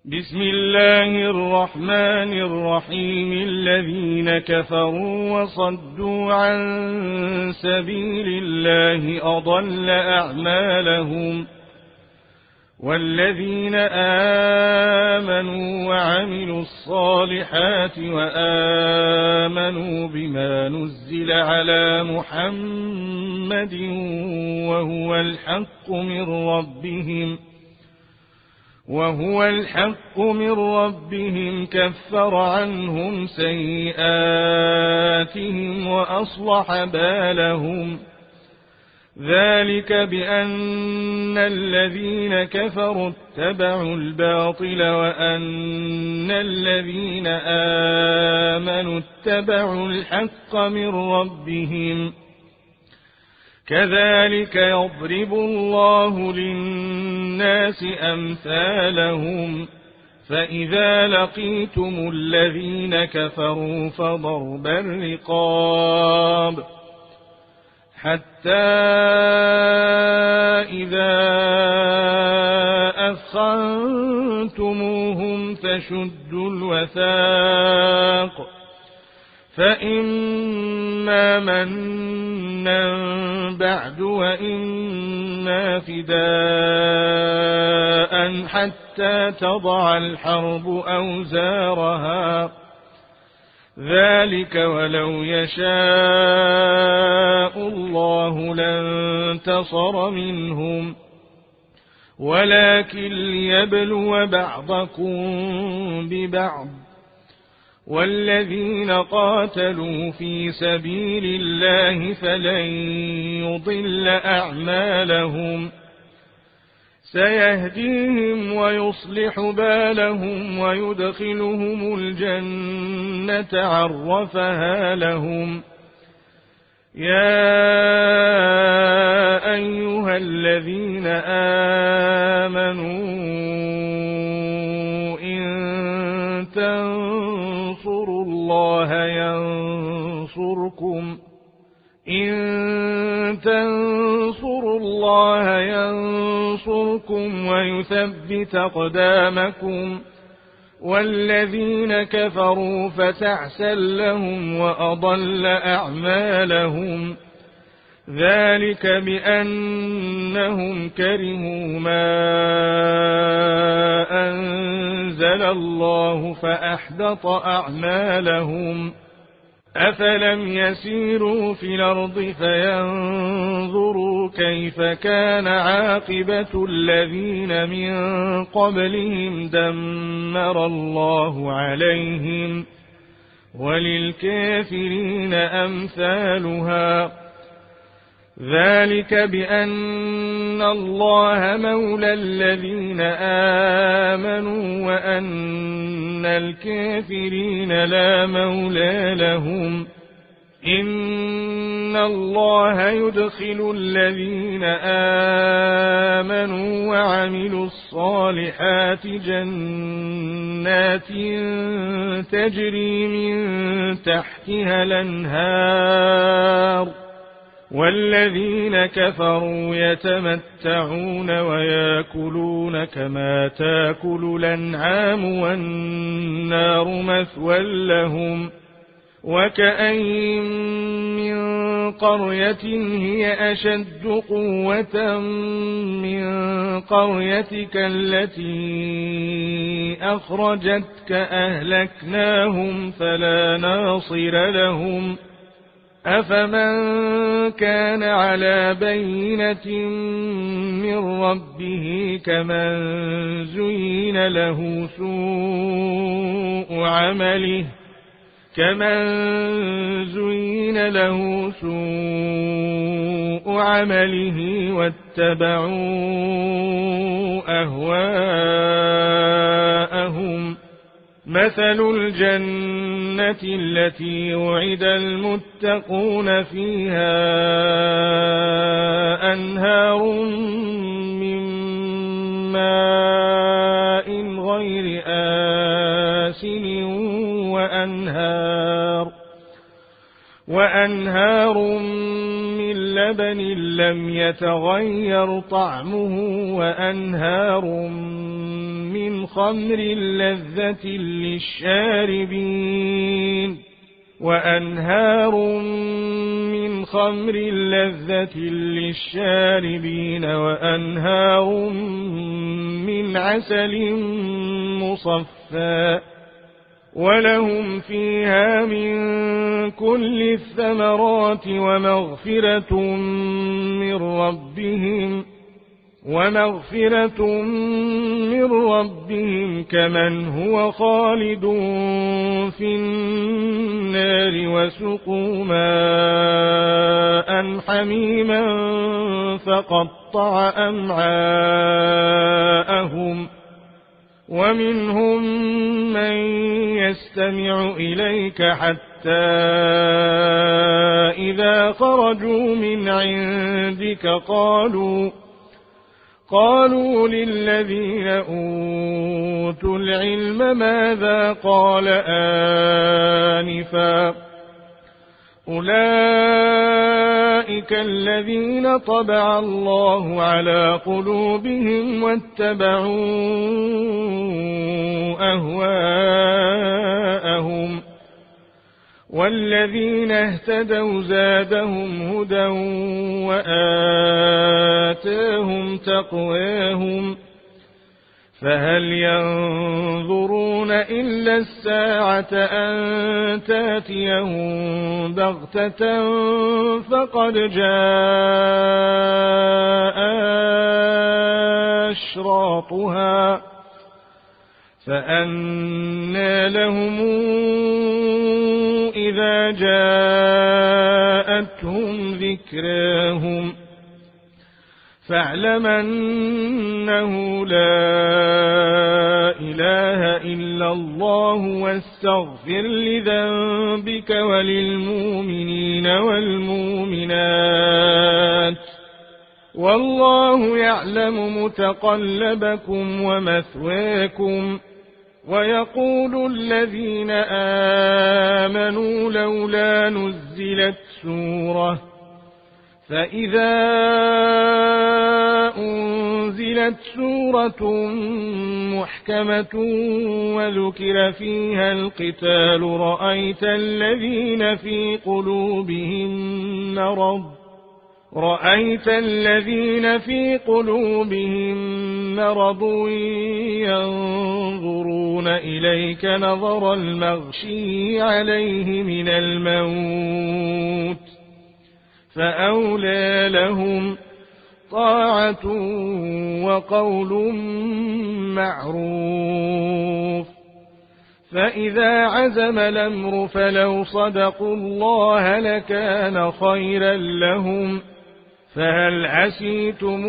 بسم الله الرحمن الرحيم. الذين كفروا وصدوا عن سبيل الله أضل أعمالهم، والذين آمنوا وعملوا الصالحات وآمنوا بما نزل على محمد وهو الحق من ربهم كفر عنهم سيئاتهم وأصلح بالهم. ذلك بأن الذين كفروا اتبعوا الباطل وأن الذين آمنوا اتبعوا الحق من ربهم. كذلك يضرب الله للناس أمثالهم. فإذا لقيتم الذين كفروا فضرب الرقاب حتى إذا أثخنتموهم فشدوا الوثاق، فإما منا بعد وإما فداء حتى تضع الحرب أوزارها. ذلك ولو يشاء الله لانتصر منهم، ولكن ليبلو بعضكم ببعض. والذين قاتلوا في سبيل الله فلن يضل أعمالهم، سيهديهم ويصلح بالهم ويدخلهم الجنة عرفها لهم. يا أيها الذين آمنوا إن تنصروا الله ينصركم ويثبت أقدامكم. والذين كفروا فتعسا لهم وأضل أعمالهم. ذلك بأنهم كرهوا ما أنزل الله فأحبط أعمالهم. أفلم يسيروا في الأرض فينظروا كيف كان عاقبة الذين من قبلهم دمر الله عليهم، وللكافرين أمثالها. ذلك بأن الله مولى الذين آمنوا وأن الكافرين لا مولى لهم. إن الله يدخل الذين آمنوا وعملوا الصالحات جنات تجري من تحتها الأنهار، والذين كفروا يتمتعون ويأكلون كما تأكل الأنعام والنار مثوى لهم. وكأين من قرية هي أشد قوة من قريتك التي أخرجتك أهلكناهم فلا ناصر لهم. أفمن كان على بينة من ربه كمن زين له سوء عمله واتبعوا أهواءهم. مثل الجنة التي وعد المتقون فيها أنهار من ماء غير آسن وأنهار من لبن لم يتغير طعمه وأنهار من من خمر لذة للشاربين وأنهار من خمر لذة للشاربين وأنهار من عسل مصفى ولهم فيها من كل الثمرات ومغفرة من ربهم كمن هو خالد في النار وسقوا ماء حميما فقطع أمعاءهم ومنهم من يستمع إليك حتى إذا خرجوا من عندك قالوا للذين أوتوا العلم ماذا قال آنفا أولئك الذين طبع الله على قلوبهم واتبعوا أهواءهم والذين اهتدوا زادهم هدى وآتاهم تقواهم فهل ينظرون إلا الساعة أن تأتيهم بغتة فقد جاء أشراطها فأنى لهم إذا جاءتهم ذكراهم فاعلم أنه لا إله إلا الله واستغفر لذنبك وللمؤمنين والمؤمنات والله يعلم متقلبكم ومثواكم ويقول الذين آمنوا لولا نزلت سورة فإذا أنزلت سورة محكمة وذكر فيها القتال رأيت الذين في قلوبهم مرض ينظرون إليك نظر المغشي عليه من الموت فأولى لهم طاعة وقول معروف فإذا عزم الأمر فلو صدقوا الله لكان خيرا لهم فهل عسيتم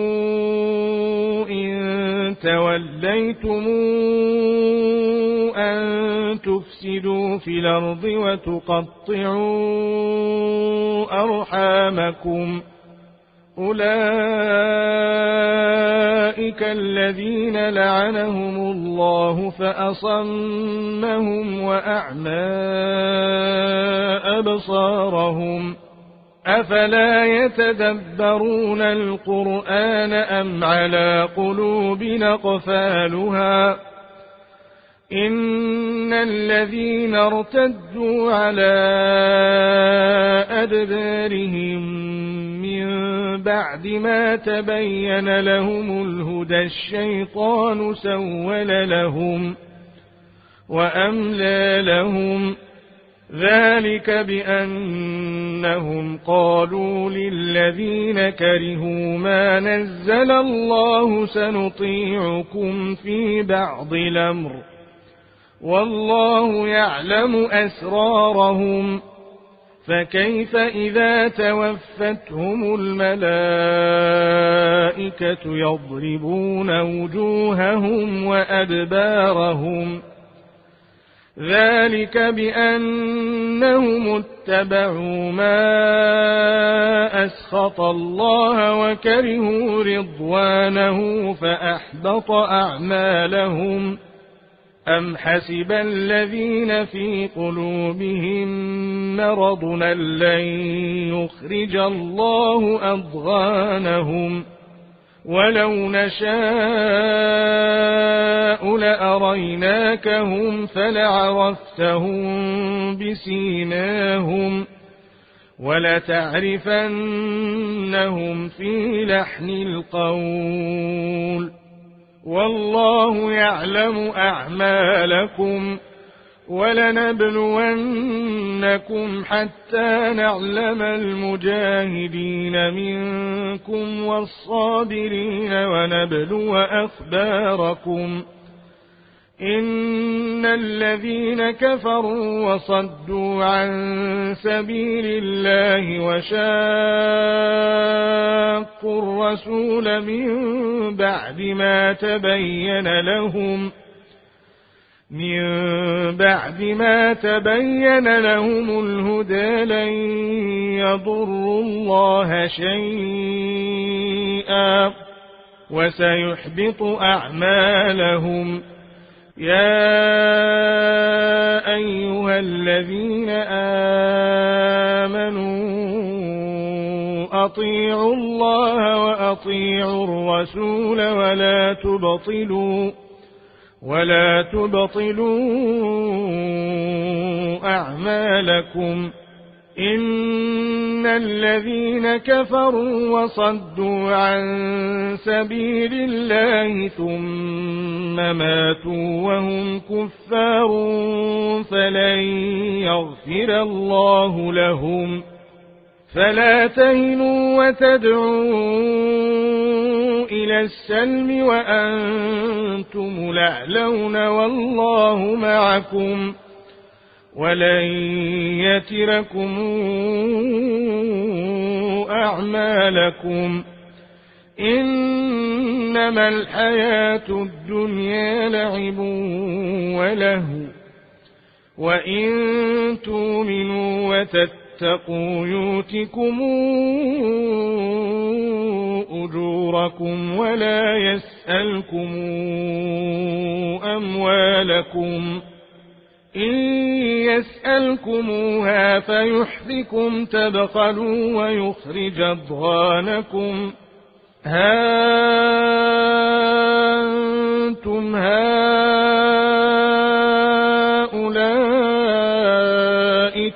إن توليتم أن تفسدوا في الأرض وتقطعوا أرحامكم أولئك الذين لعنهم الله فأصمهم وأعمى أبصارهم أفلا يتدبرون القرآن أم على قلوب أقفالها إن الذين ارتدوا على أدبارهم من بعد ما تبين لهم الهدى الشيطان سول لهم وأملى لهم ذلك بأنهم قالوا للذين كرهوا ما نزل الله سنطيعكم في بعض الأمر والله يعلم أسرارهم فكيف إذا توفتهم الملائكة يضربون وجوههم وأدبارهم ذلك بأنهم اتبعوا ما أسخط الله وكرهوا رضوانه فأحبط أعمالهم أم حسب الذين في قلوبهم مرض لن يخرج الله أضغانهم ولو نشاء لأريناكهم فلعرفتهم بسيماهم ولتعرفنهم في لحن القول والله يعلم أعمالكم ولنبلونكم حتى نعلم المجاهدين منكم والصابرين ونبلو أخباركم إن الذين كفروا وصدوا عن سبيل الله وشاقوا الرسول من بعد ما تبين لهم الهدى لن يضروا الله شيئا وسيحبط أعمالهم يا أيها الذين آمنوا أطيعوا الله وأطيعوا الرسول ولا تبطلوا أعمالكم إن الذين كفروا وصدوا عن سبيل الله ثم ماتوا وهم كفار فلن يغفر الله لهم فلا تهنوا وتدعوا إلى السلم وأنتم الأعلون والله معكم ولن يتركم أعمالكم إنما الحياة الدنيا لعب ولهو وإن تؤمنوا وتتقوا يؤتكم أجوركم ولا يسألكم أموالكم إن يسألكموها فيحفكم تبخلوا ويخرج أضغانكم ها أنتم هؤلاء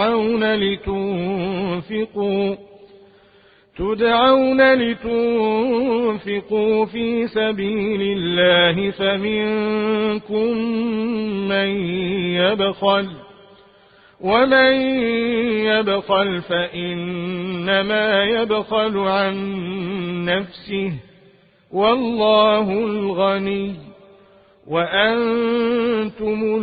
تدعون لتنفقوا في سبيل الله فمنكم من يبخل ومن يبخل فإنما يبخل عن نفسه والله الغني وأنتم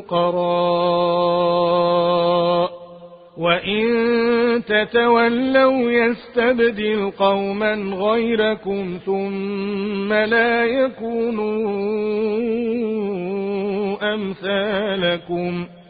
الفقراء وإن تتولوا يستبدل قوما غيركم ثم لا يكونوا أمثالكم